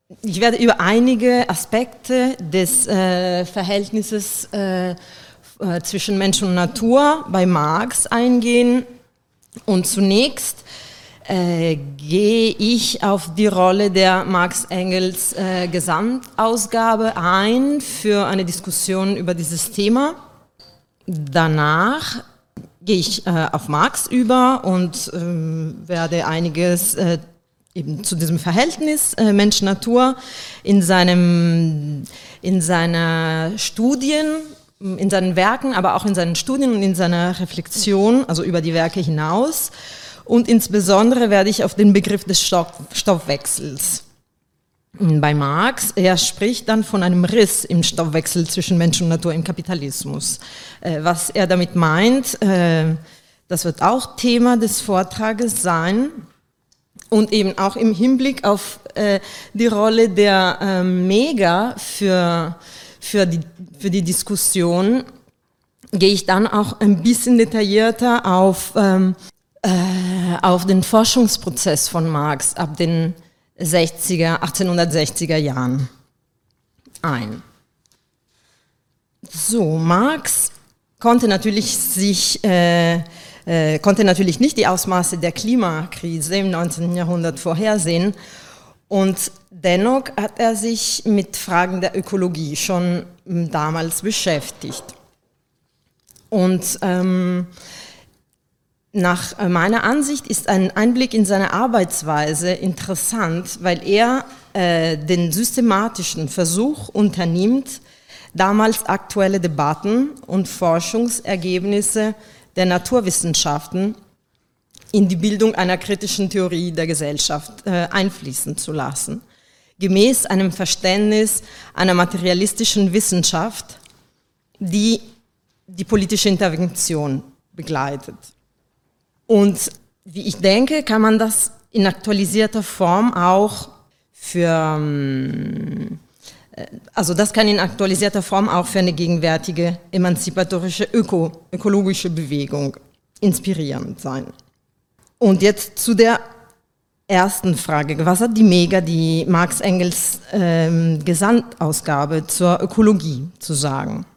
Ich werde über einige Aspekte des Verhältnisses zwischen Mensch und Natur bei Marx eingehen. Und zunächst gehe ich auf die Rolle der Marx-Engels Gesamtausgabe ein für eine Diskussion über dieses Thema. Danach gehe ich auf Marx über und werde einiges eben zu diesem Verhältnis Mensch-Natur in seinen Studien, in seinen Werken, aber auch in seinen Studien und in seiner Reflexion, also über die Werke hinaus. Und insbesondere werde ich auf den Begriff des Stoffwechsels bei Marx. Er spricht dann von einem Riss im Stoffwechsel zwischen Mensch und Natur im Kapitalismus. Was er damit meint, das wird auch Thema des Vortrages sein. Und eben auch im Hinblick auf die Rolle der Mega für die Diskussion gehe ich dann auch ein bisschen detaillierter auf den Forschungsprozess von Marx ab den 1860er Jahren ein. So, Marx konnte natürlich nicht die Ausmaße der Klimakrise im 19. Jahrhundert vorhersehen und dennoch hat er sich mit Fragen der Ökologie schon damals beschäftigt. Und nach meiner Ansicht ist ein Einblick in seine Arbeitsweise interessant, weil er den systematischen Versuch unternimmt, damals aktuelle Debatten und Forschungsergebnisse der Naturwissenschaften in die Bildung einer kritischen Theorie der Gesellschaft einfließen zu lassen, gemäß einem Verständnis einer materialistischen Wissenschaft, die die politische Intervention begleitet. Und wie ich denke, kann man das in aktualisierter Form auch für eine gegenwärtige emanzipatorische ökologische Bewegung inspirierend sein. Und jetzt zu der ersten Frage. Was hat die Mega, die Marx-Engels Gesamtausgabe zur Ökologie zu sagen?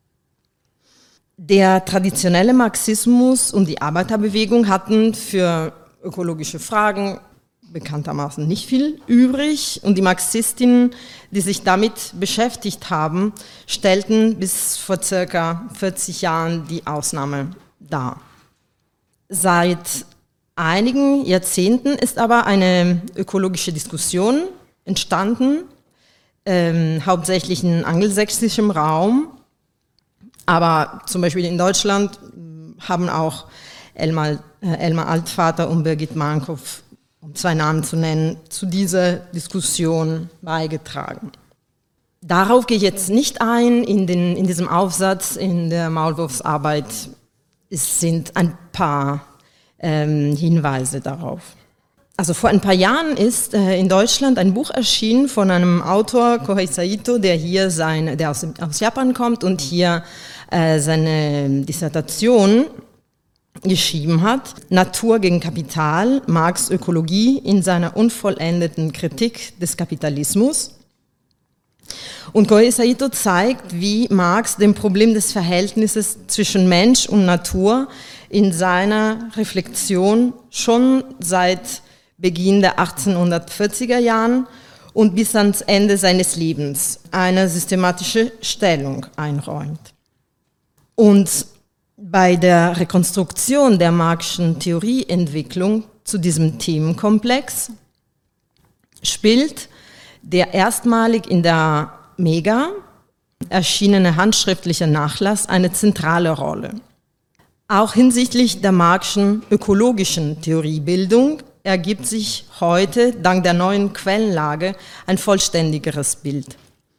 Der traditionelle Marxismus und die Arbeiterbewegung hatten für ökologische Fragen bekanntermaßen nicht viel übrig und die Marxistinnen, die sich damit beschäftigt haben, stellten bis vor circa 40 Jahren die Ausnahme dar. Seit einigen Jahrzehnten ist aber eine ökologische Diskussion entstanden, hauptsächlich in angelsächsischem Raum, aber zum Beispiel in Deutschland haben auch Elmar Altvater und Birgit Mankow, um zwei Namen zu nennen, zu dieser Diskussion beigetragen. Darauf gehe ich jetzt nicht ein, in diesem Aufsatz in der Maulwurfsarbeit. Es sind ein paar Hinweise darauf. Also vor ein paar Jahren ist in Deutschland ein Buch erschienen von einem Autor, Kohei Saito, der aus Japan kommt und hier seine Dissertation geschrieben hat, Natur gegen Kapital, Marx Ökologie in seiner unvollendeten Kritik des Kapitalismus. Und Kohei Saito zeigt, wie Marx dem Problem des Verhältnisses zwischen Mensch und Natur in seiner Reflexion schon seit Beginn der 1840er Jahren und bis ans Ende seines Lebens eine systematische Stellung einräumt. Und bei der Rekonstruktion der Marxischen Theorieentwicklung zu diesem Themenkomplex spielt der erstmalig in der Mega erschienene handschriftliche Nachlass eine zentrale Rolle. Auch hinsichtlich der Marxischen ökologischen Theoriebildung ergibt sich heute dank der neuen Quellenlage ein vollständigeres Bild.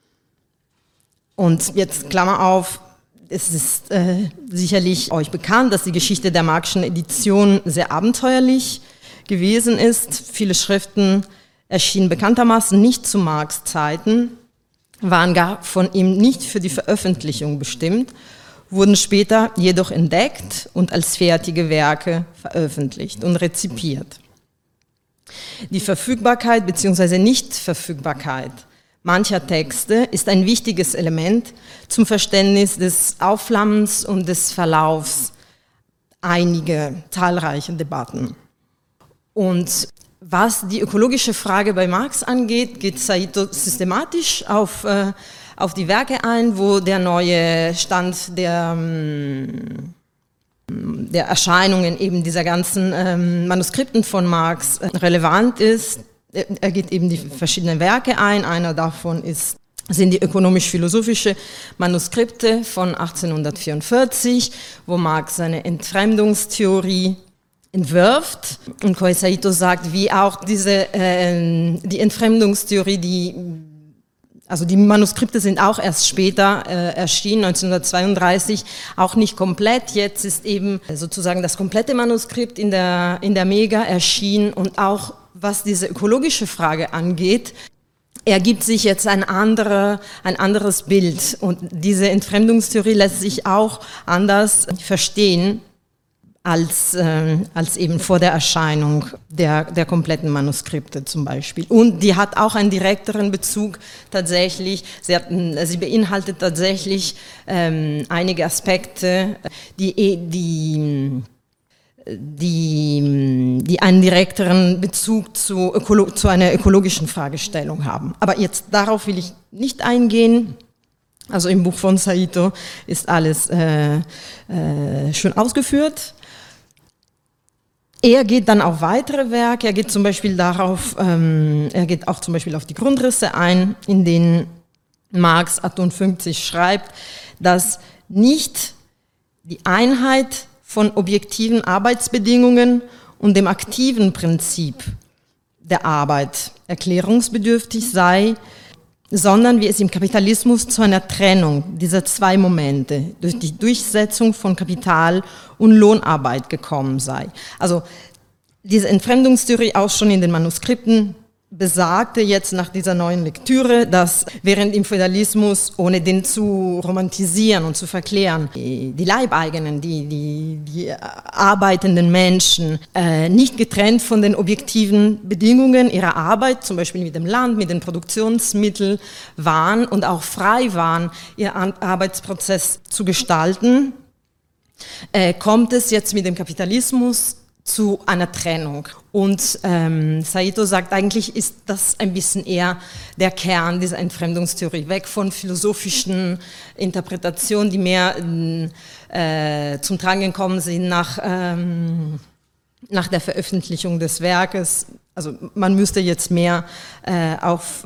Und jetzt Klammer auf, es ist sicherlich euch bekannt, dass die Geschichte der Marxischen Edition sehr abenteuerlich gewesen ist. Viele Schriften erschienen bekanntermaßen nicht zu Marx' Zeiten, waren gar von ihm nicht für die Veröffentlichung bestimmt, wurden später jedoch entdeckt und als fertige Werke veröffentlicht und rezipiert. Die Verfügbarkeit bzw. Nichtverfügbarkeit mancher Texte ist ein wichtiges Element zum Verständnis des Aufflammens und des Verlaufs einiger zahlreicher Debatten. Und was die ökologische Frage bei Marx angeht, geht Saito systematisch auf die Werke ein, wo der neue Stand der Erscheinungen eben dieser ganzen Manuskripten von Marx relevant ist. Er geht eben die verschiedenen Werke ein. Einer davon sind die ökonomisch-philosophische Manuskripte von 1844, wo Marx seine Entfremdungstheorie entwirft. Und Kohei Saito sagt, wie auch die Entfremdungstheorie, die Manuskripte sind auch erst später erschienen, 1932, auch nicht komplett. Jetzt ist eben sozusagen das komplette Manuskript in der Mega erschienen und auch was diese ökologische Frage angeht, ergibt sich jetzt ein anderes Bild. Und diese Entfremdungstheorie lässt sich auch anders verstehen als eben vor der Erscheinung der kompletten Manuskripte zum Beispiel. Und die hat auch einen direkteren Bezug tatsächlich, sie beinhaltet tatsächlich einige Aspekte, die einen direkteren Bezug zu einer ökologischen Fragestellung haben. Aber jetzt darauf will ich nicht eingehen. Also im Buch von Saito ist alles schön ausgeführt. Er geht dann auf weitere Werke, er geht auch zum Beispiel auf die Grundrisse ein, in denen Marx 58 schreibt, dass nicht die Einheit von objektiven Arbeitsbedingungen und dem aktiven Prinzip der Arbeit erklärungsbedürftig sei, sondern wie es im Kapitalismus zu einer Trennung dieser zwei Momente durch die Durchsetzung von Kapital- und Lohnarbeit gekommen sei. Also diese Entfremdungstheorie auch schon in den Manuskripten besagte jetzt nach dieser neuen Lektüre, dass während im Feudalismus, ohne den zu romantisieren und zu verklären, die Leibeigenen, die arbeitenden Menschen nicht getrennt von den objektiven Bedingungen ihrer Arbeit, zum Beispiel mit dem Land, mit den Produktionsmitteln waren und auch frei waren, ihren Arbeitsprozess zu gestalten, kommt es jetzt mit dem Kapitalismus zu einer Trennung. Und Saito sagt, eigentlich ist das ein bisschen eher der Kern dieser Entfremdungstheorie, weg von philosophischen Interpretationen, die mehr zum Tragen gekommen sind nach der Veröffentlichung des Werkes. Also man müsste jetzt mehr auf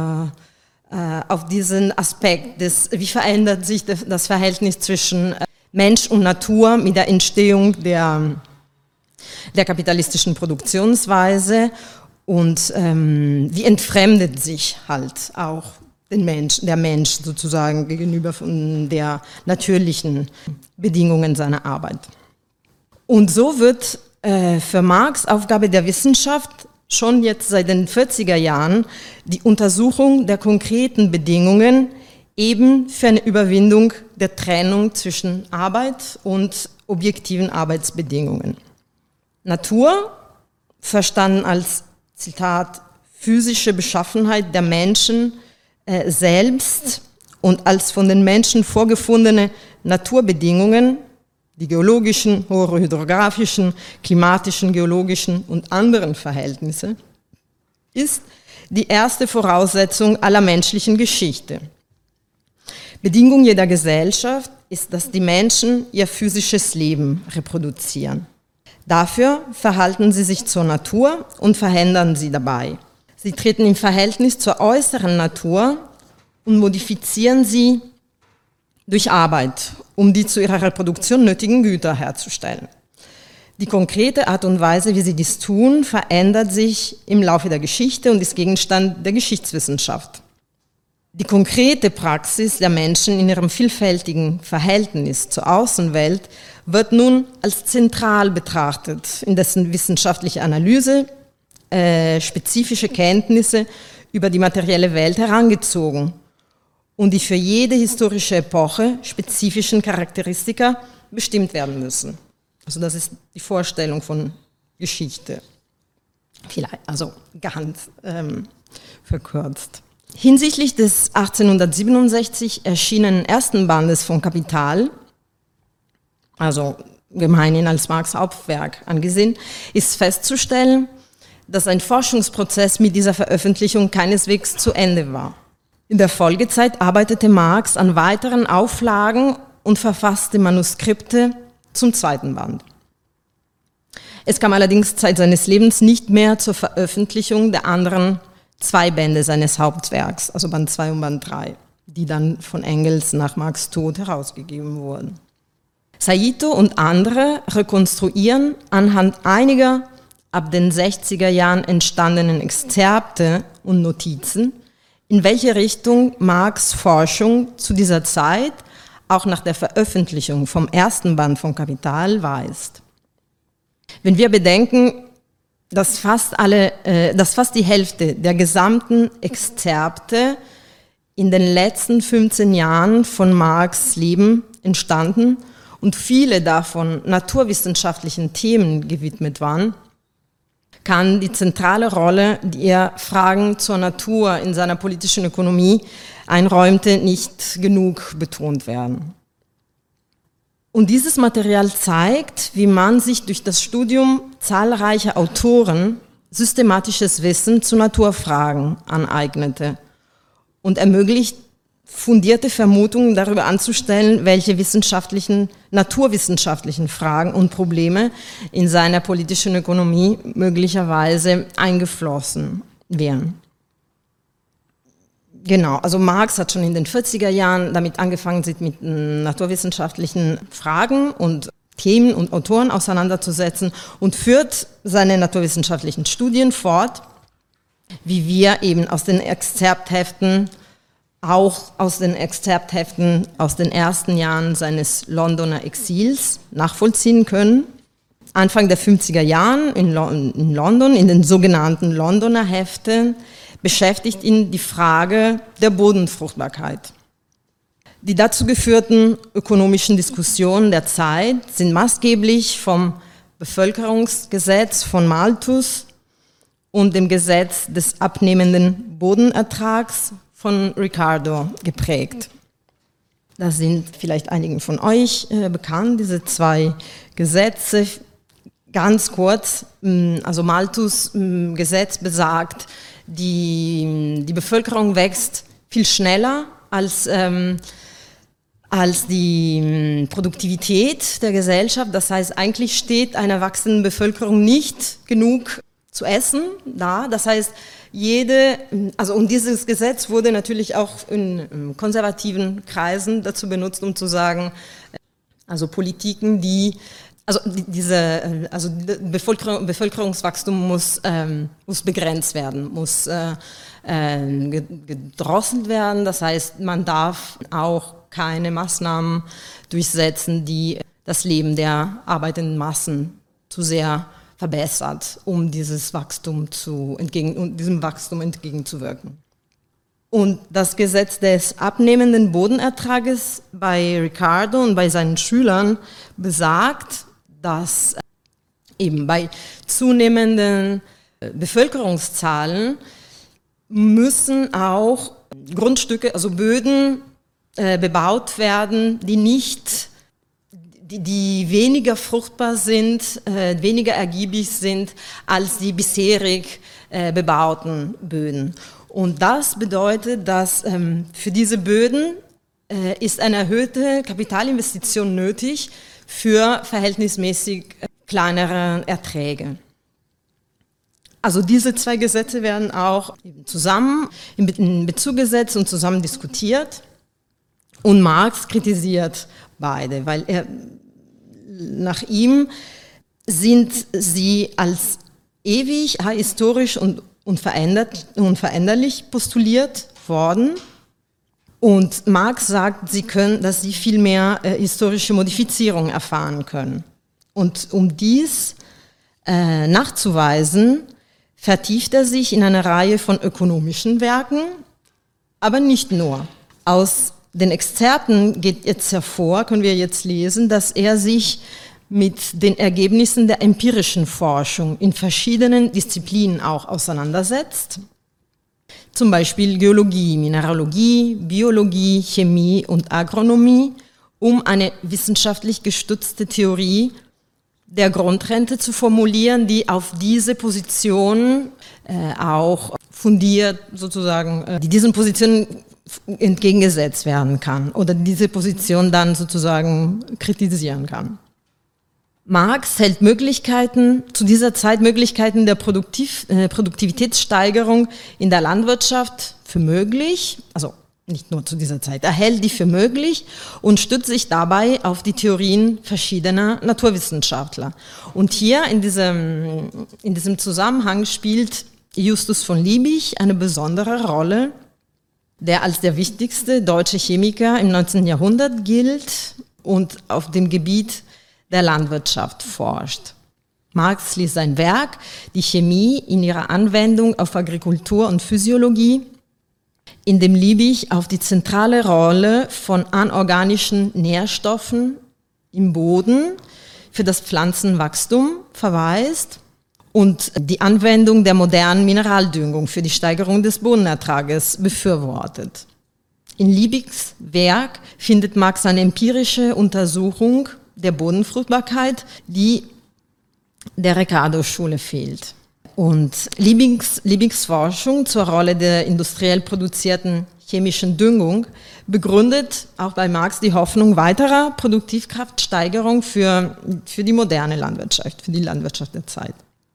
diesen Aspekt wie verändert sich das Verhältnis zwischen Mensch und Natur mit der Entstehung der kapitalistischen Produktionsweise und wie entfremdet sich halt auch der Mensch sozusagen gegenüber von der natürlichen Bedingungen seiner Arbeit. Und so wird für Marx Aufgabe der Wissenschaft schon jetzt seit den 40er Jahren die Untersuchung der konkreten Bedingungen eben für eine Überwindung der Trennung zwischen Arbeit und objektiven Arbeitsbedingungen. Natur, verstanden als, Zitat, physische Beschaffenheit der Menschen selbst und als von den Menschen vorgefundene Naturbedingungen, die geologischen, hydrographischen, klimatischen, geologischen und anderen Verhältnisse, ist die erste Voraussetzung aller menschlichen Geschichte. Bedingung jeder Gesellschaft ist, dass die Menschen ihr physisches Leben reproduzieren. Dafür verhalten sie sich zur Natur und verändern sie dabei. Sie treten im Verhältnis zur äußeren Natur und modifizieren sie durch Arbeit, um die zu ihrer Reproduktion nötigen Güter herzustellen. Die konkrete Art und Weise, wie sie dies tun, verändert sich im Laufe der Geschichte und ist Gegenstand der Geschichtswissenschaft. Die konkrete Praxis der Menschen in ihrem vielfältigen Verhältnis zur Außenwelt wird nun als zentral betrachtet, in dessen wissenschaftliche Analyse spezifische Kenntnisse über die materielle Welt herangezogen und die für jede historische Epoche spezifischen Charakteristika bestimmt werden müssen. Also das ist die Vorstellung von Geschichte. Vielleicht, also ganz verkürzt. Hinsichtlich des 1867 erschienenen ersten Bandes von Kapital, also gemeinhin als Marx' Hauptwerk angesehen, ist festzustellen, dass ein Forschungsprozess mit dieser Veröffentlichung keineswegs zu Ende war. In der Folgezeit arbeitete Marx an weiteren Auflagen und verfasste Manuskripte zum zweiten Band. Es kam allerdings Zeit seines Lebens nicht mehr zur Veröffentlichung der anderen 2 Bände seines Hauptwerks, also Band 2 und Band 3, die dann von Engels nach Marx' Tod herausgegeben wurden. Saito und andere rekonstruieren anhand einiger ab den 60er Jahren entstandenen Exzerpte und Notizen, in welche Richtung Marx' Forschung zu dieser Zeit auch nach der Veröffentlichung vom ersten Band von Kapital weist. Wenn wir bedenken, dass fast die Hälfte der gesamten Exzerpte in den letzten 15 Jahren von Marx' Leben entstanden und viele davon naturwissenschaftlichen Themen gewidmet waren, kann die zentrale Rolle, die er Fragen zur Natur in seiner politischen Ökonomie einräumte, nicht genug betont werden. Und dieses Material zeigt, wie man sich durch das Studium zahlreicher Autoren systematisches Wissen zu Naturfragen aneignete und ermöglicht, fundierte Vermutungen darüber anzustellen, welche naturwissenschaftlichen Fragen und Probleme in seiner politischen Ökonomie möglicherweise eingeflossen wären. Genau, also Marx hat schon in den 40er Jahren damit angefangen, sich mit naturwissenschaftlichen Fragen und Themen und Autoren auseinanderzusetzen und führt seine naturwissenschaftlichen Studien fort, wie wir eben aus den Exzerptheften aus den ersten Jahren seines Londoner Exils nachvollziehen können. Anfang der 50er Jahren in London, in den sogenannten Londoner Heften, beschäftigt ihn die Frage der Bodenfruchtbarkeit. Die dazu geführten ökonomischen Diskussionen der Zeit sind maßgeblich vom Bevölkerungsgesetz von Malthus und dem Gesetz des abnehmenden Bodenertrags von Ricardo geprägt. Das sind vielleicht einigen von euch bekannt, diese 2 Gesetze. Ganz kurz, also Malthus' Gesetz besagt, die Bevölkerung wächst viel schneller als die Produktivität der Gesellschaft. Das heißt, eigentlich steht einer wachsenden Bevölkerung nicht genug zu essen da. Das heißt, und dieses Gesetz wurde natürlich auch in konservativen Kreisen dazu benutzt, um zu sagen, also Politiken, Bevölkerungswachstum muss begrenzt werden, muss gedrosselt werden. Das heißt, man darf auch keine Maßnahmen durchsetzen, die das Leben der arbeitenden Massen zu sehr verbessert, um diesem Wachstum entgegenzuwirken. Und das Gesetz des abnehmenden Bodenertrages bei Ricardo und bei seinen Schülern besagt, dass eben bei zunehmenden Bevölkerungszahlen müssen auch Grundstücke, also Böden bebaut werden, die weniger fruchtbar sind, weniger ergiebig sind als die bisherig bebauten Böden. Und das bedeutet, dass für diese Böden ist eine erhöhte Kapitalinvestition nötig für verhältnismäßig kleinere Erträge. Also diese 2 Gesetze werden auch zusammen in Bezug gesetzt und zusammen diskutiert. Und Marx kritisiert beide, weil nach ihm sind sie als ewig, historisch und unveränderlich postuliert worden. Und Marx sagt, dass sie viel mehr historische Modifizierung erfahren können. Und um dies nachzuweisen, vertieft er sich in eine Reihe von ökonomischen Werken, aber nicht nur. Aus den Exzerpten geht jetzt hervor, können wir jetzt lesen, dass er sich mit den Ergebnissen der empirischen Forschung in verschiedenen Disziplinen auch auseinandersetzt, zum Beispiel Geologie, Mineralogie, Biologie, Chemie und Agronomie, um eine wissenschaftlich gestützte Theorie der Grundrente zu formulieren, die auf diese Position auch fundiert sozusagen, die diesen Positionen entgegengesetzt werden kann oder diese Position dann sozusagen kritisieren kann. Marx hält zu dieser Zeit Möglichkeiten der Produktivitätssteigerung in der Landwirtschaft für möglich, also nicht nur zu dieser Zeit, er hält die für möglich und stützt sich dabei auf die Theorien verschiedener Naturwissenschaftler. Und hier in diesem Zusammenhang spielt Justus von Liebig eine besondere Rolle, der als der wichtigste deutsche Chemiker im 19. Jahrhundert gilt und auf dem Gebiet der Landwirtschaft forscht. Marx ließ sein Werk, die Chemie in ihrer Anwendung auf Agrikultur und Physiologie, in dem Liebig auf die zentrale Rolle von anorganischen Nährstoffen im Boden für das Pflanzenwachstum verweist und die Anwendung der modernen Mineraldüngung für die Steigerung des Bodenertrages befürwortet. In Liebigs Werk findet Marx eine empirische Untersuchung der Bodenfruchtbarkeit, die der Ricardo-Schule fehlt. Und Liebigs Forschung zur Rolle der industriell produzierten chemischen Düngung begründet auch bei Marx die Hoffnung weiterer Produktivkraftsteigerung für die moderne Landwirtschaft, für die Landwirtschaft der Zeit.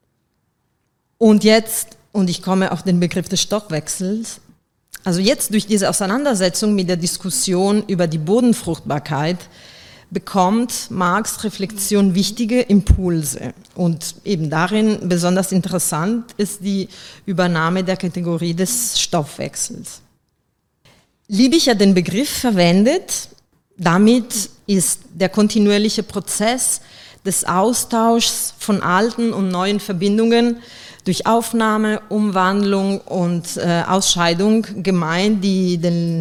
Und ich komme auf den Begriff des Stoffwechsels, also jetzt durch diese Auseinandersetzung mit der Diskussion über die Bodenfruchtbarkeit bekommt Marx' Reflexion wichtige Impulse. Und eben darin besonders interessant ist die Übernahme der Kategorie des Stoffwechsels. Liebig hat den Begriff verwendet, damit ist der kontinuierliche Prozess des Austauschs von alten und neuen Verbindungen durch Aufnahme, Umwandlung und Ausscheidung gemeint, die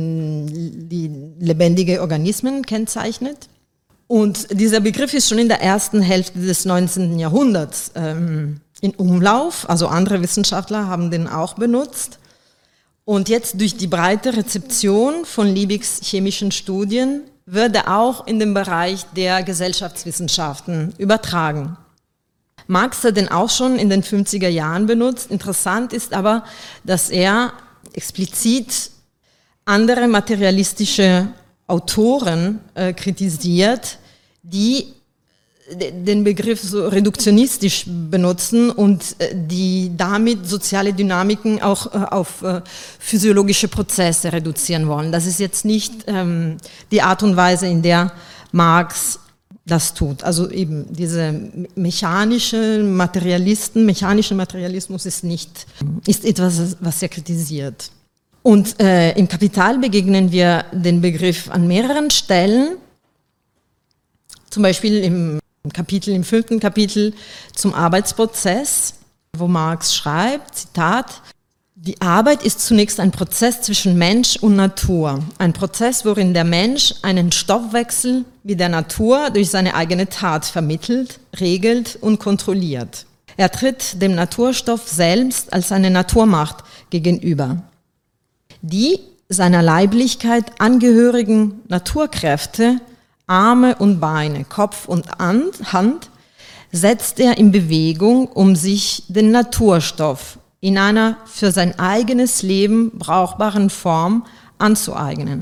lebendige Organismen kennzeichnet. Und dieser Begriff ist schon in der ersten Hälfte des 19. Jahrhunderts in Umlauf, also andere Wissenschaftler haben den auch benutzt. Und jetzt durch die breite Rezeption von Liebigs chemischen Studien wird er auch in den Bereich der Gesellschaftswissenschaften übertragen. Marx hat den auch schon in den 50er Jahren benutzt. Interessant ist aber, dass er explizit andere materialistische Autoren kritisiert, die den Begriff so reduktionistisch benutzen und die damit soziale Dynamiken auch auf physiologische Prozesse reduzieren wollen. Das ist jetzt nicht die Art und Weise, in der Marx das tut. Also eben dieser mechanische Materialismus ist etwas, was er kritisiert. Und im Kapital begegnen wir den Begriff an mehreren Stellen, zum Beispiel im 5. Kapitel zum Arbeitsprozess, wo Marx schreibt, Zitat, die Arbeit ist zunächst ein Prozess zwischen Mensch und Natur, ein Prozess, worin der Mensch einen Stoffwechsel mit der Natur durch seine eigene Tat vermittelt, regelt und kontrolliert. Er tritt dem Naturstoff selbst als eine Naturmacht gegenüber. Die seiner Leiblichkeit angehörigen Naturkräfte, Arme und Beine, Kopf und Hand, setzt er in Bewegung, um sich den Naturstoff in einer für sein eigenes Leben brauchbaren Form anzueignen.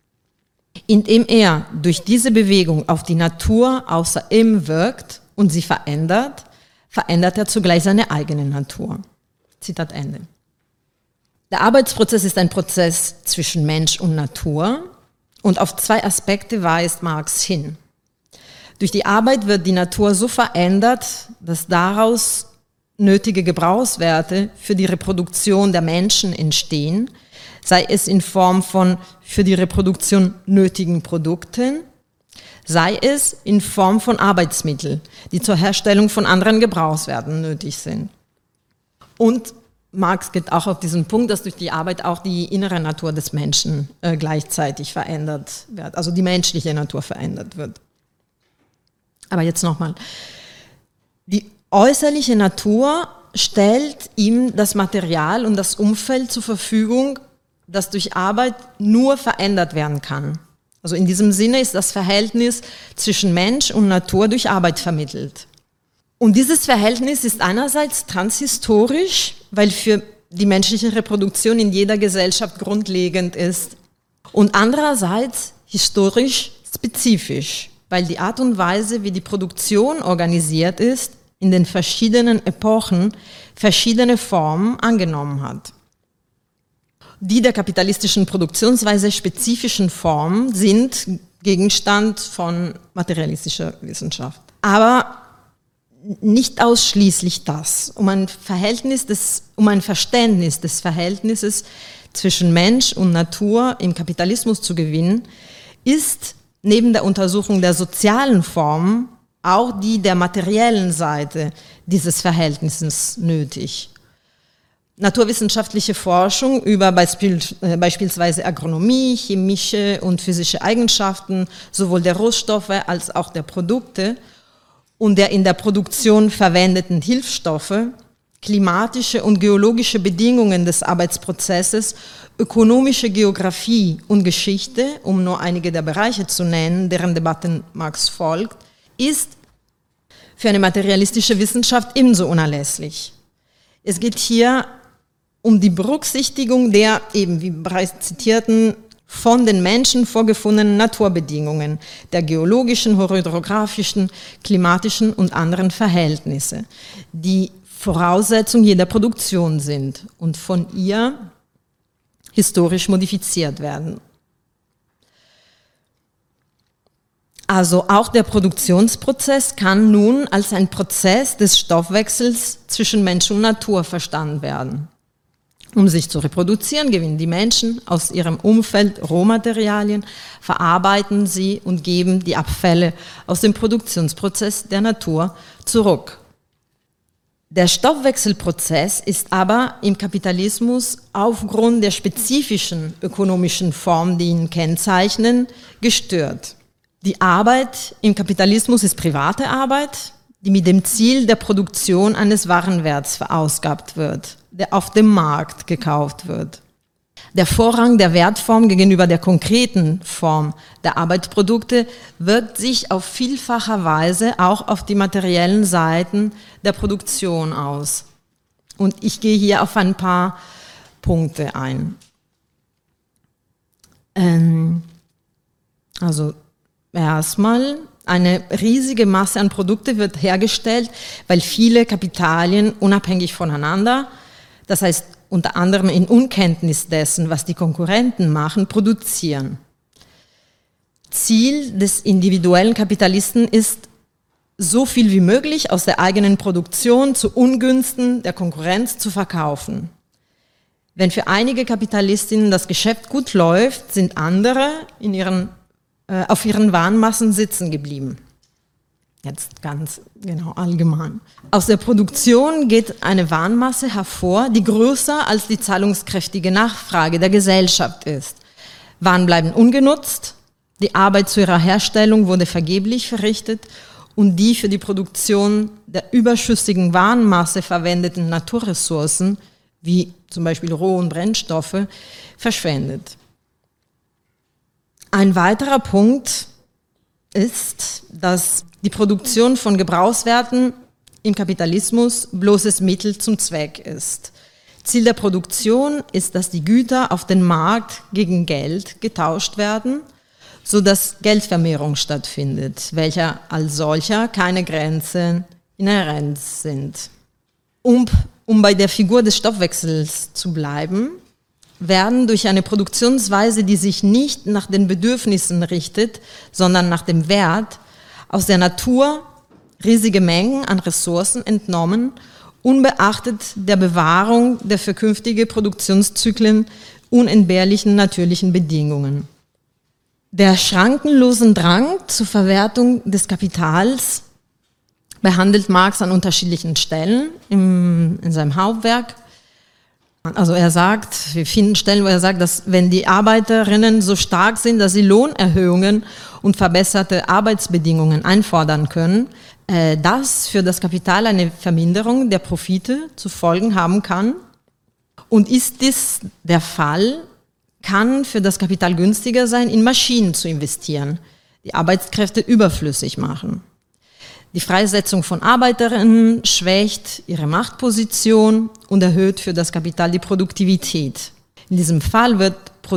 Indem er durch diese Bewegung auf die Natur außer ihm wirkt und sie verändert, verändert er zugleich seine eigene Natur. Zitat Ende. Der Arbeitsprozess ist ein Prozess zwischen Mensch und Natur und auf zwei Aspekte weist Marx hin. Durch die Arbeit wird die Natur so verändert, dass daraus nötige Gebrauchswerte für die Reproduktion der Menschen entstehen, sei es in Form von für die Reproduktion nötigen Produkten, sei es in Form von Arbeitsmitteln, die zur Herstellung von anderen Gebrauchswerten nötig sind. Und Marx geht auch auf diesen Punkt, dass durch die Arbeit auch die innere Natur des Menschen gleichzeitig verändert wird, also die menschliche Natur verändert wird. Aber jetzt nochmal. Die äußerliche Natur stellt ihm das Material und das Umfeld zur Verfügung, das durch Arbeit nur verändert werden kann. Also in diesem Sinne ist das Verhältnis zwischen Mensch und Natur durch Arbeit vermittelt. Und dieses Verhältnis ist einerseits transhistorisch, weil für die menschliche Reproduktion in jeder Gesellschaft grundlegend ist, und andererseits historisch spezifisch, weil die Art und Weise, wie die Produktion organisiert ist, in den verschiedenen Epochen verschiedene Formen angenommen hat. Die der kapitalistischen Produktionsweise spezifischen Formen sind Gegenstand von materialistischer Wissenschaft. Aber nicht ausschließlich das. Um ein Verständnis des Verhältnisses zwischen Mensch und Natur im Kapitalismus zu gewinnen, ist neben der Untersuchung der sozialen Formen auch die der materiellen Seite dieses Verhältnisses nötig. Naturwissenschaftliche Forschung über beispielsweise Agronomie, chemische und physische Eigenschaften sowohl der Rohstoffe als auch der Produkte und der in der Produktion verwendeten Hilfsstoffe, klimatische und geologische Bedingungen des Arbeitsprozesses, ökonomische Geographie und Geschichte, um nur einige der Bereiche zu nennen, deren Debatten Marx folgt, ist für eine materialistische Wissenschaft ebenso unerlässlich. Es geht hier um die Berücksichtigung der, eben wie bereits zitierten, von den Menschen vorgefundenen Naturbedingungen, der geologischen, hydrographischen, klimatischen und anderen Verhältnisse, die Voraussetzung jeder Produktion sind und von ihr historisch modifiziert werden. Also auch der Produktionsprozess kann nun als ein Prozess des Stoffwechsels zwischen Mensch und Natur verstanden werden. Um sich zu reproduzieren, gewinnen die Menschen aus ihrem Umfeld Rohmaterialien, verarbeiten sie und geben die Abfälle aus dem Produktionsprozess der Natur zurück. Der Stoffwechselprozess ist aber im Kapitalismus aufgrund der spezifischen ökonomischen Formen, die ihn kennzeichnen, gestört. Die Arbeit im Kapitalismus ist private Arbeit, die mit dem Ziel der Produktion eines Warenwerts verausgabt wird, der auf dem Markt gekauft wird. Der Vorrang der Wertform gegenüber der konkreten Form der Arbeitsprodukte wirkt sich auf vielfacher Weise auch auf die materiellen Seiten der Produktion aus. Und ich gehe hier auf ein paar Punkte ein. Also erstmal, eine riesige Masse an Produkten wird hergestellt, weil viele Kapitalien unabhängig voneinander, das heißt unter anderem in Unkenntnis dessen, was die Konkurrenten machen, produzieren. Ziel des individuellen Kapitalisten ist, so viel wie möglich aus der eigenen Produktion zu Ungunsten der Konkurrenz zu verkaufen. Wenn für einige Kapitalistinnen das Geschäft gut läuft, sind andere auf ihren Warenmassen sitzen geblieben. Jetzt ganz genau allgemein. Aus der Produktion geht eine Warenmasse hervor, die größer als die zahlungskräftige Nachfrage der Gesellschaft ist. Waren bleiben ungenutzt, die Arbeit zu ihrer Herstellung wurde vergeblich verrichtet und die für die Produktion der überschüssigen Warenmasse verwendeten Naturressourcen, wie zum Beispiel Roh- und Brennstoffe, verschwendet. Ein weiterer Punkt ist, dass die Produktion von Gebrauchswerten im Kapitalismus bloßes Mittel zum Zweck ist. Ziel der Produktion ist, dass die Güter auf den Markt gegen Geld getauscht werden, sodass Geldvermehrung stattfindet, welcher als solcher keine Grenzen inhärent sind. Um bei der Figur des Stoffwechsels zu bleiben, werden durch eine Produktionsweise, die sich nicht nach den Bedürfnissen richtet, sondern nach dem Wert, aus der Natur riesige Mengen an Ressourcen entnommen, unbeachtet der Bewahrung der für künftige Produktionszyklen unentbehrlichen natürlichen Bedingungen. Der schrankenlosen Drang zur Verwertung des Kapitals behandelt Marx an unterschiedlichen Stellen in seinem Hauptwerk. Also er sagt, wir finden Stellen, wo er sagt, dass wenn die Arbeiterinnen so stark sind, dass sie Lohnerhöhungen und verbesserte Arbeitsbedingungen einfordern können, das für das Kapital eine Verminderung der Profite zu Folgen haben kann. Und ist dies der Fall, kann für das Kapital günstiger sein, in Maschinen zu investieren, die Arbeitskräfte überflüssig machen. Die Freisetzung von Arbeiterinnen schwächt ihre Machtposition und erhöht für das Kapital die Produktivität. In diesem Fall wird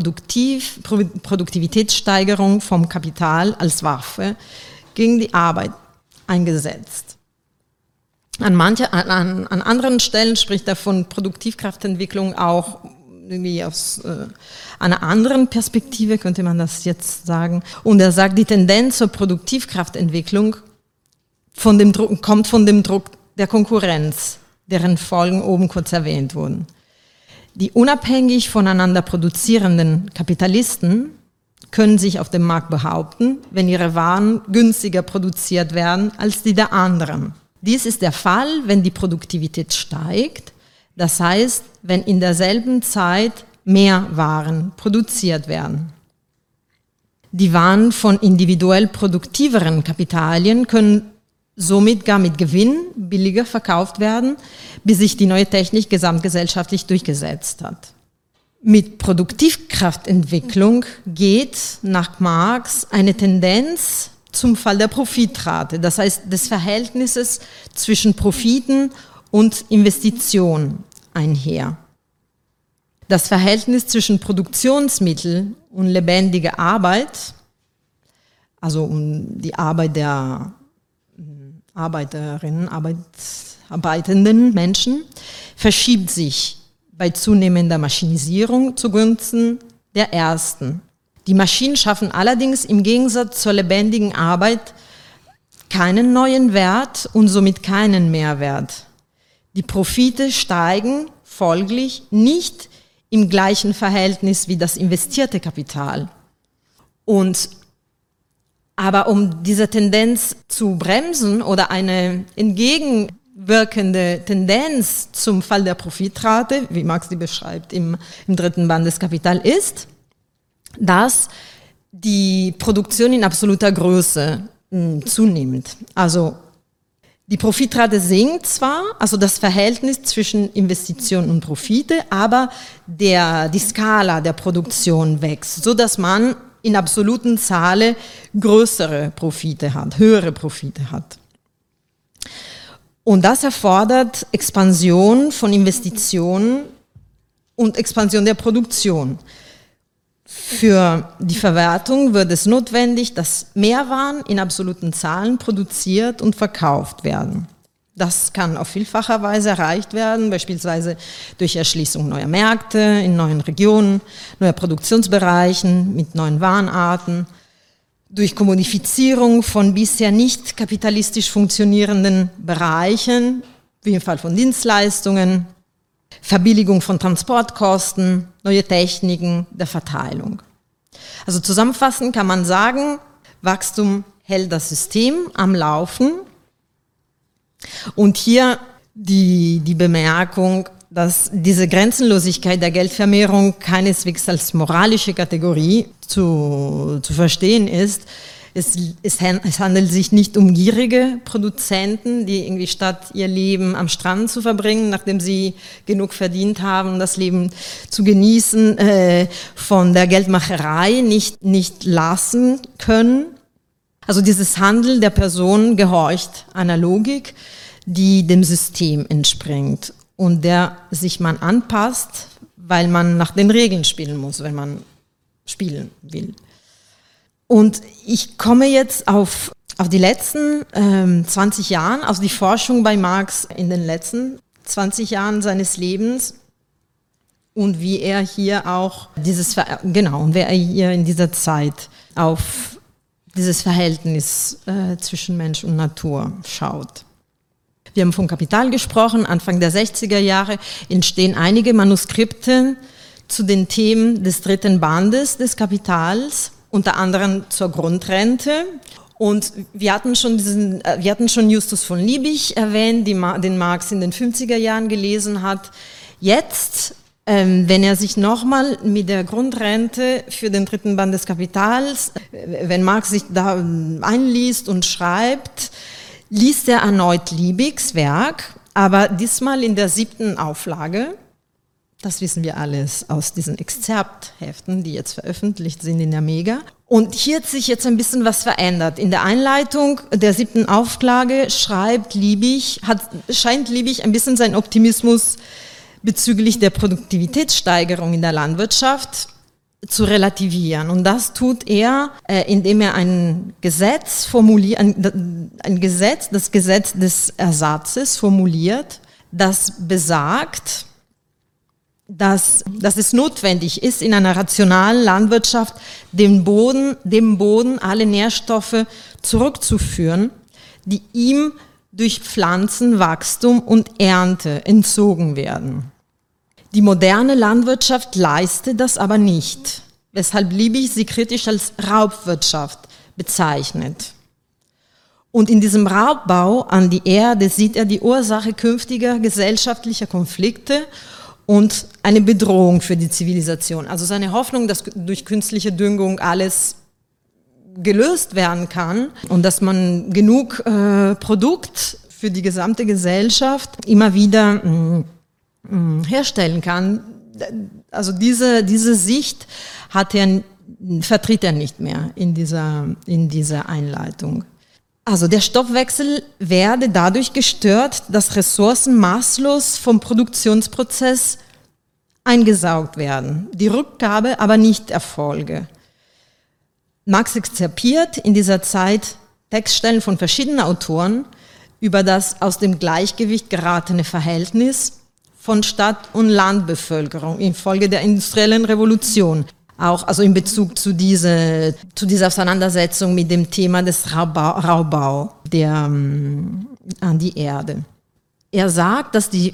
Produktivitätssteigerung vom Kapital als Waffe gegen die Arbeit eingesetzt. An anderen Stellen spricht er von Produktivkraftentwicklung auch irgendwie aus einer anderen Perspektive, könnte man das jetzt sagen. Und er sagt, die Tendenz zur Produktivkraftentwicklung kommt von dem Druck der Konkurrenz, deren Folgen oben kurz erwähnt wurden. Die unabhängig voneinander produzierenden Kapitalisten können sich auf dem Markt behaupten, wenn ihre Waren günstiger produziert werden als die der anderen. Dies ist der Fall, wenn die Produktivität steigt, das heißt, wenn in derselben Zeit mehr Waren produziert werden. Die Waren von individuell produktiveren Kapitalien können somit gar mit Gewinn billiger verkauft werden, bis sich die neue Technik gesamtgesellschaftlich durchgesetzt hat. Mit Produktivkraftentwicklung geht nach Marx eine Tendenz zum Fall der Profitrate, das heißt des Verhältnisses zwischen Profiten und Investitionen einher. Das Verhältnis zwischen Produktionsmittel und lebendiger Arbeit, also um die Arbeit der Arbeiterinnen, arbeitenden Menschen, verschiebt sich bei zunehmender Maschinisierung zugunsten der ersten. Die Maschinen schaffen allerdings im Gegensatz zur lebendigen Arbeit keinen neuen Wert und somit keinen Mehrwert. Die Profite steigen folglich nicht im gleichen Verhältnis wie das investierte Kapital. Aber um diese Tendenz zu bremsen oder eine entgegenwirkende Tendenz zum Fall der Profitrate, wie Marx die beschreibt im 3. Band des Kapital, ist, dass die Produktion in absoluter Größe zunimmt. Also die Profitrate sinkt zwar, also das Verhältnis zwischen Investition und Profite, aber die Skala der Produktion wächst, so dass man in absoluten Zahlen größere Profite hat, höhere Profite hat. Und das erfordert Expansion von Investitionen und Expansion der Produktion. Für die Verwertung wird es notwendig, dass Mehrwaren in absoluten Zahlen produziert und verkauft werden. Das kann auf vielfacher Weise erreicht werden, beispielsweise durch Erschließung neuer Märkte in neuen Regionen, neuer Produktionsbereichen mit neuen Warenarten, durch Kommodifizierung von bisher nicht kapitalistisch funktionierenden Bereichen, wie im Fall von Dienstleistungen, Verbilligung von Transportkosten, neue Techniken der Verteilung. Also zusammenfassend kann man sagen, Wachstum hält das System am Laufen. Und hier die Bemerkung, dass diese Grenzenlosigkeit der Geldvermehrung keineswegs als moralische Kategorie zu verstehen ist. Es handelt sich nicht um gierige Produzenten, die irgendwie statt ihr Leben am Strand zu verbringen, nachdem sie genug verdient haben, das Leben zu genießen, von der Geldmacherei nicht lassen können. Also dieses Handeln der Person gehorcht einer Logik, die dem System entspringt und der sich man anpasst, weil man nach den Regeln spielen muss, wenn man spielen will. Und ich komme jetzt auf die letzten 20 Jahre, auf die Forschung bei Marx in den letzten 20 Jahren seines Lebens und wie er hier auch und wer er hier in dieser Zeit auf dieses Verhältnis zwischen Mensch und Natur schaut. Wir haben vom Kapital gesprochen. Anfang der 60er Jahre entstehen einige Manuskripte zu den Themen des 3. Bandes des Kapitals, unter anderem zur Grundrente. Und wir hatten schon Justus von Liebig erwähnt, den Marx in den 50er Jahren gelesen hat. Jetzt Wenn er sich nochmal mit der Grundrente für den dritten Band des Kapitals, wenn Marx sich da einliest und schreibt, liest er erneut Liebigs Werk, aber diesmal in der 7. Auflage. Das wissen wir alles aus diesen Exzerptheften, die jetzt veröffentlicht sind in der Mega. Und hier hat sich jetzt ein bisschen was verändert. In der Einleitung der 7. Auflage scheint Liebig ein bisschen seinen Optimismus bezüglich der Produktivitätssteigerung in der Landwirtschaft zu relativieren. Und das tut er, indem er ein Gesetz formuliert, das Gesetz des Ersatzes formuliert, das besagt, dass es notwendig ist, in einer rationalen Landwirtschaft dem Boden alle Nährstoffe zurückzuführen, die ihm durch Pflanzenwachstum und Ernte entzogen werden. Die moderne Landwirtschaft leistet das aber nicht, weshalb Liebig sie kritisch als Raubwirtschaft bezeichnet. Und in diesem Raubbau an die Erde sieht er die Ursache künftiger gesellschaftlicher Konflikte und eine Bedrohung für die Zivilisation. Also seine Hoffnung, dass durch künstliche Düngung alles gelöst werden kann und dass man genug Produkt für die gesamte Gesellschaft immer wieder herstellen kann. Also diese Sicht vertritt er nicht mehr in dieser Einleitung. Also der Stoffwechsel werde dadurch gestört, dass Ressourcen maßlos vom Produktionsprozess eingesaugt werden, die Rückgabe aber nicht erfolge. Marx exerpiert in dieser Zeit Textstellen von verschiedenen Autoren über das aus dem Gleichgewicht geratene Verhältnis von Stadt- und Landbevölkerung infolge der industriellen Revolution. Auch also in Bezug zu dieser Auseinandersetzung mit dem Thema des Raubbau an die Erde. Er sagt, dass die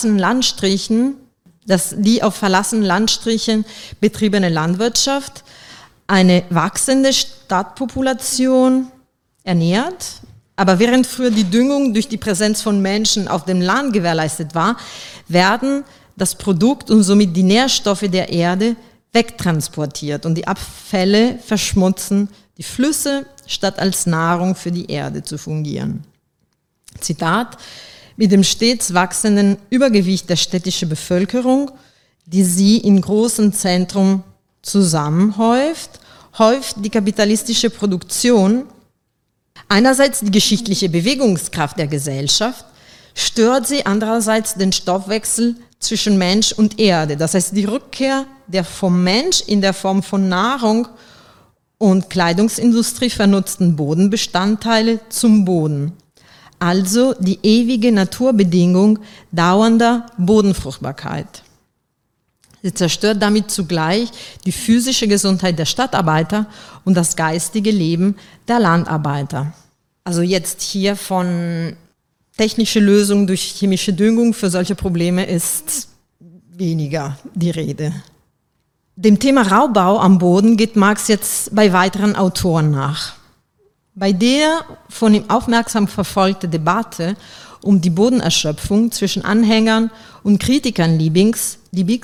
auf verlassenen Landstrichen betriebene Landwirtschaft eine wachsende Stadtpopulation ernährt, aber während früher die Düngung durch die Präsenz von Menschen auf dem Land gewährleistet war, werden das Produkt und somit die Nährstoffe der Erde wegtransportiert und die Abfälle verschmutzen die Flüsse, statt als Nahrung für die Erde zu fungieren. Zitat: Mit dem stets wachsenden Übergewicht der städtischen Bevölkerung, die sie in großen Zentren zusammenhäuft, häuft die kapitalistische Produktion einerseits die geschichtliche Bewegungskraft der Gesellschaft, stört sie andererseits den Stoffwechsel zwischen Mensch und Erde. Das heißt, die Rückkehr der vom Mensch in der Form von Nahrung und Kleidungsindustrie vernutzten Bodenbestandteile zum Boden. Also die ewige Naturbedingung dauernder Bodenfruchtbarkeit. Sie zerstört damit zugleich die physische Gesundheit der Stadtarbeiter und das geistige Leben der Landarbeiter. Also jetzt hier von technische Lösung durch chemische Düngung für solche Probleme ist weniger die Rede. Dem Thema Raubbau am Boden geht Marx jetzt bei weiteren Autoren nach. Bei der von ihm aufmerksam verfolgten Debatte um die Bodenerschöpfung zwischen Anhängern und Kritikern Liebigs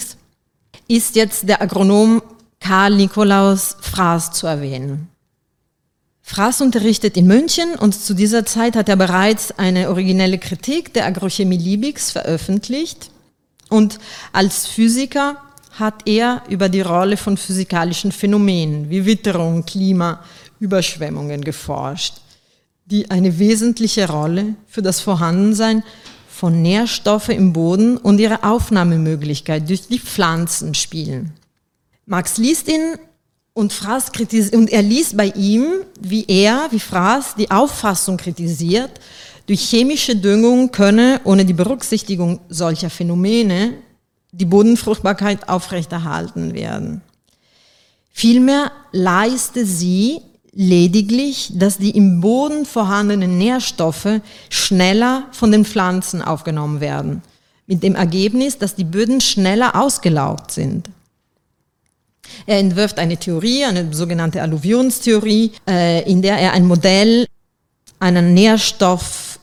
ist jetzt der Agronom Karl Nikolaus Fraß zu erwähnen. Fraß unterrichtet in München und zu dieser Zeit hat er bereits eine originelle Kritik der Agrochemie Liebigs veröffentlicht und als Physiker hat er über die Rolle von physikalischen Phänomenen wie Witterung, Klima, Überschwemmungen geforscht, die eine wesentliche Rolle für das Vorhandensein von Nährstoffen im Boden und ihre Aufnahmemöglichkeit durch die Pflanzen spielen. Marx liest ihn und er liest bei ihm, wie Fraß die Auffassung kritisiert, durch chemische Düngung könne ohne die Berücksichtigung solcher Phänomene die Bodenfruchtbarkeit aufrechterhalten werden. Vielmehr leiste sie lediglich, dass die im Boden vorhandenen Nährstoffe schneller von den Pflanzen aufgenommen werden, mit dem Ergebnis, dass die Böden schneller ausgelaugt sind. Er entwirft eine Theorie, eine sogenannte Alluvionstheorie, in der er ein Modell einer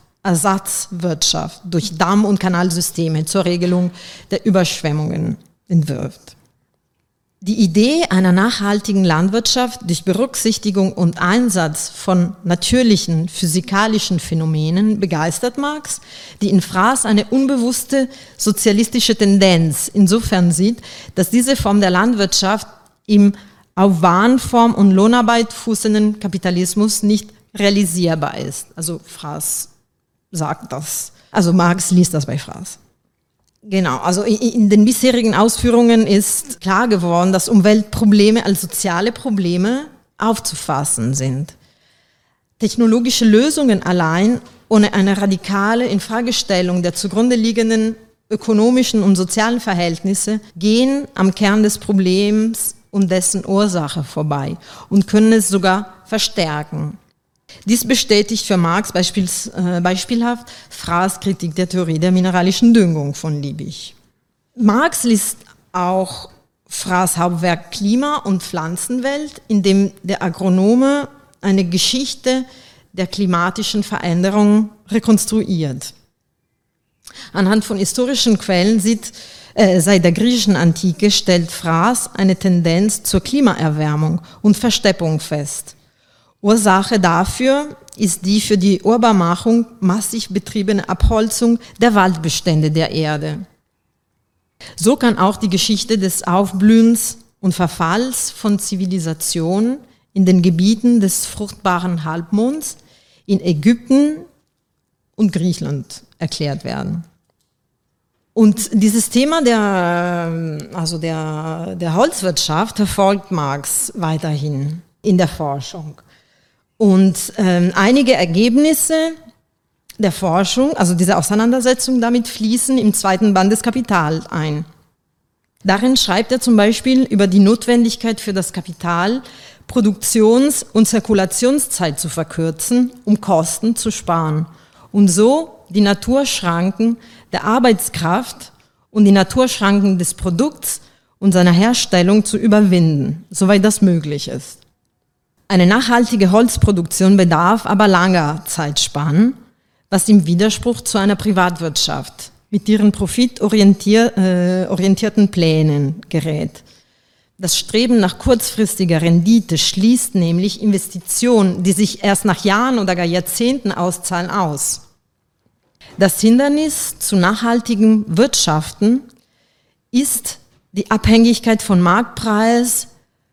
Nährstoffersatzwirtschaft durch Damm- und Kanalsysteme zur Regelung der Überschwemmungen entwirft. Die Idee einer nachhaltigen Landwirtschaft durch Berücksichtigung und Einsatz von natürlichen physikalischen Phänomenen begeistert Marx, die in Fraß eine unbewusste sozialistische Tendenz insofern sieht, dass diese Form der Landwirtschaft im auf Warenform und Lohnarbeit fußenden Kapitalismus nicht realisierbar ist. Also Fraß sagt das. Also Marx liest das bei Fraß. Genau, also in den bisherigen Ausführungen ist klar geworden, dass Umweltprobleme als soziale Probleme aufzufassen sind. Technologische Lösungen allein ohne eine radikale Infragestellung der zugrunde liegenden ökonomischen und sozialen Verhältnisse gehen am Kern des Problems und dessen Ursache vorbei und können es sogar verstärken. Dies bestätigt für Marx beispielhaft Fraß' Kritik der Theorie der mineralischen Düngung von Liebig. Marx liest auch Fraß' Hauptwerk Klima und Pflanzenwelt, in dem der Agronome eine Geschichte der klimatischen Veränderung rekonstruiert. Anhand von historischen Quellen seit der griechischen Antike stellt Fraß eine Tendenz zur Klimaerwärmung und Versteppung fest. Ursache dafür ist die für die Urbarmachung massiv betriebene Abholzung der Waldbestände der Erde. So kann auch die Geschichte des Aufblühens und Verfalls von Zivilisationen in den Gebieten des fruchtbaren Halbmonds in Ägypten und Griechenland erklärt werden. Und dieses Thema der Holzwirtschaft verfolgt Marx weiterhin in der Forschung. Und einige Ergebnisse der Forschung, also dieser Auseinandersetzung damit, fließen im zweiten Band des Kapital ein. Darin schreibt er zum Beispiel über die Notwendigkeit für das Kapital, Produktions- und Zirkulationszeit zu verkürzen, um Kosten zu sparen und so die Naturschranken der Arbeitskraft und die Naturschranken des Produkts und seiner Herstellung zu überwinden, soweit das möglich ist. Eine nachhaltige Holzproduktion bedarf aber langer Zeitspannen, was im Widerspruch zu einer Privatwirtschaft mit ihren profitorientierten Plänen gerät. Das Streben nach kurzfristiger Rendite schließt nämlich Investitionen, die sich erst nach Jahren oder gar Jahrzehnten auszahlen, aus. Das Hindernis zu nachhaltigem Wirtschaften ist die Abhängigkeit von Marktpreisen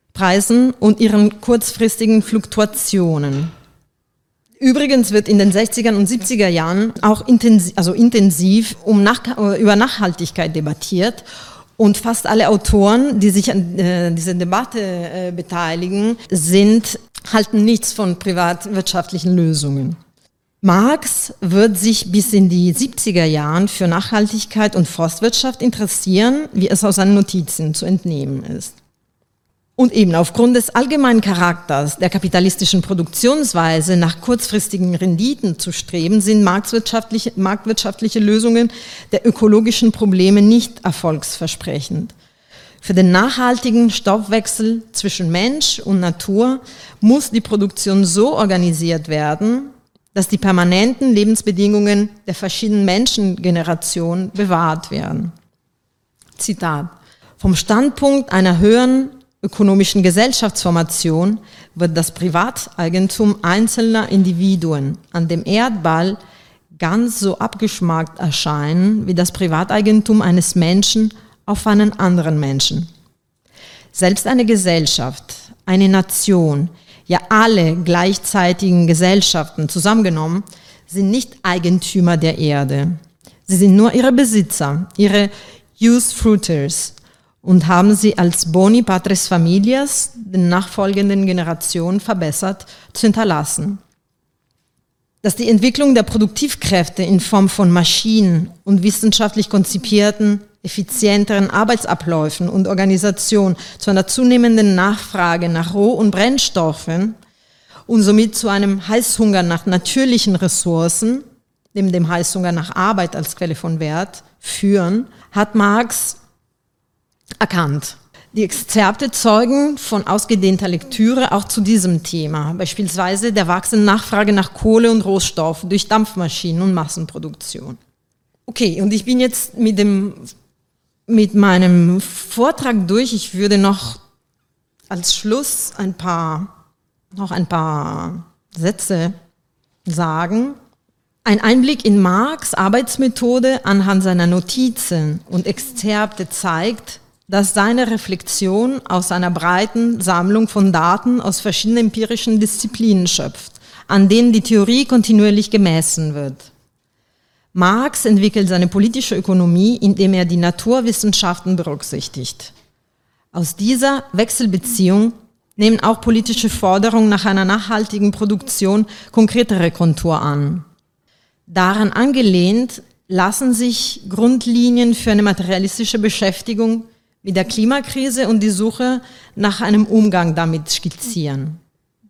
und ihren kurzfristigen Fluktuationen. Übrigens wird in den 60er und 70er Jahren auch intensiv über Nachhaltigkeit debattiert und fast alle Autoren, die sich an dieser Debatte beteiligen, halten nichts von privatwirtschaftlichen Lösungen. Marx wird sich bis in die 70er Jahren für Nachhaltigkeit und Forstwirtschaft interessieren, wie es aus seinen Notizen zu entnehmen ist. Und eben aufgrund des allgemeinen Charakters der kapitalistischen Produktionsweise nach kurzfristigen Renditen zu streben, sind marktwirtschaftliche Lösungen der ökologischen Probleme nicht erfolgsversprechend. Für den nachhaltigen Stoffwechsel zwischen Mensch und Natur muss die Produktion so organisiert werden, dass die permanenten Lebensbedingungen der verschiedenen Menschengenerationen bewahrt werden. Zitat: Vom Standpunkt einer höheren ökonomischen Gesellschaftsformation wird das Privateigentum einzelner Individuen an dem Erdball ganz so abgeschmackt erscheinen wie das Privateigentum eines Menschen auf einen anderen Menschen. Selbst eine Gesellschaft, eine Nation, ja alle gleichzeitigen Gesellschaften zusammengenommen, sind nicht Eigentümer der Erde. Sie sind nur ihre Besitzer, ihre Usufructors, und haben sie als Boni Patris Familias den nachfolgenden Generationen verbessert zu hinterlassen. Dass die Entwicklung der Produktivkräfte in Form von Maschinen und wissenschaftlich konzipierten, effizienteren Arbeitsabläufen und Organisation zu einer zunehmenden Nachfrage nach Roh- und Brennstoffen und somit zu einem Heißhunger nach natürlichen Ressourcen, neben dem Heißhunger nach Arbeit als Quelle von Wert, führen, hat Marx erkannt. Die Exzerpte zeugen von ausgedehnter Lektüre auch zu diesem Thema, beispielsweise der wachsenden Nachfrage nach Kohle und Rohstoff durch Dampfmaschinen und Massenproduktion. Okay, und ich bin jetzt mit dem mit meinem Vortrag durch. Ich würde noch als Schluss noch ein paar Sätze sagen. Ein Einblick in Marx' Arbeitsmethode anhand seiner Notizen und Exzerpte zeigt, dass seine Reflexion aus einer breiten Sammlung von Daten aus verschiedenen empirischen Disziplinen schöpft, an denen die Theorie kontinuierlich gemessen wird. Marx entwickelt seine politische Ökonomie, indem er die Naturwissenschaften berücksichtigt. Aus dieser Wechselbeziehung nehmen auch politische Forderungen nach einer nachhaltigen Produktion konkretere Kontur an. Daran angelehnt lassen sich Grundlinien für eine materialistische Beschäftigung mit der Klimakrise und die Suche nach einem Umgang damit skizzieren.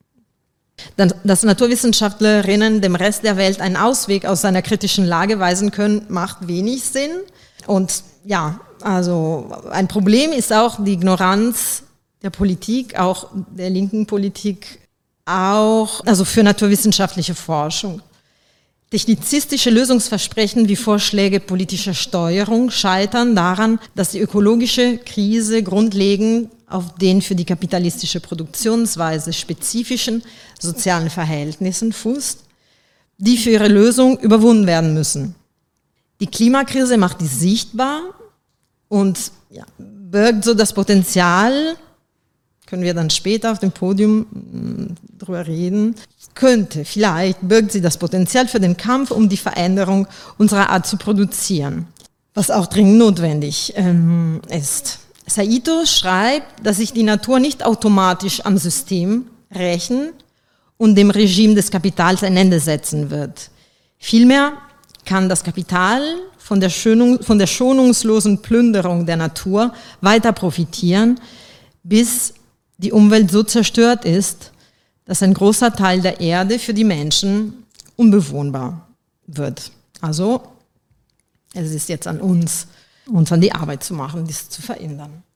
Dass Naturwissenschaftlerinnen dem Rest der Welt einen Ausweg aus seiner kritischen Lage weisen können, macht wenig Sinn. Und ja, also ein Problem ist auch die Ignoranz der Politik, auch der linken Politik, also für naturwissenschaftliche Forschung. Technizistische Lösungsversprechen wie Vorschläge politischer Steuerung scheitern daran, dass die ökologische Krise grundlegend auf den für die kapitalistische Produktionsweise spezifischen sozialen Verhältnissen fußt, die für ihre Lösung überwunden werden müssen. Die Klimakrise macht dies sichtbar und birgt so das Potenzial, können wir dann später auf dem Podium drüber reden, vielleicht birgt sie das Potenzial für den Kampf um die Veränderung unserer Art zu produzieren, was auch dringend notwendig ist. Saito schreibt, dass sich die Natur nicht automatisch am System rächen und dem Regime des Kapitals ein Ende setzen wird. Vielmehr kann das Kapital von der schonungslosen Plünderung der Natur weiter profitieren, bis die Umwelt so zerstört ist, dass ein großer Teil der Erde für die Menschen unbewohnbar wird. Also es ist jetzt an uns, an die Arbeit zu machen, dies zu verändern.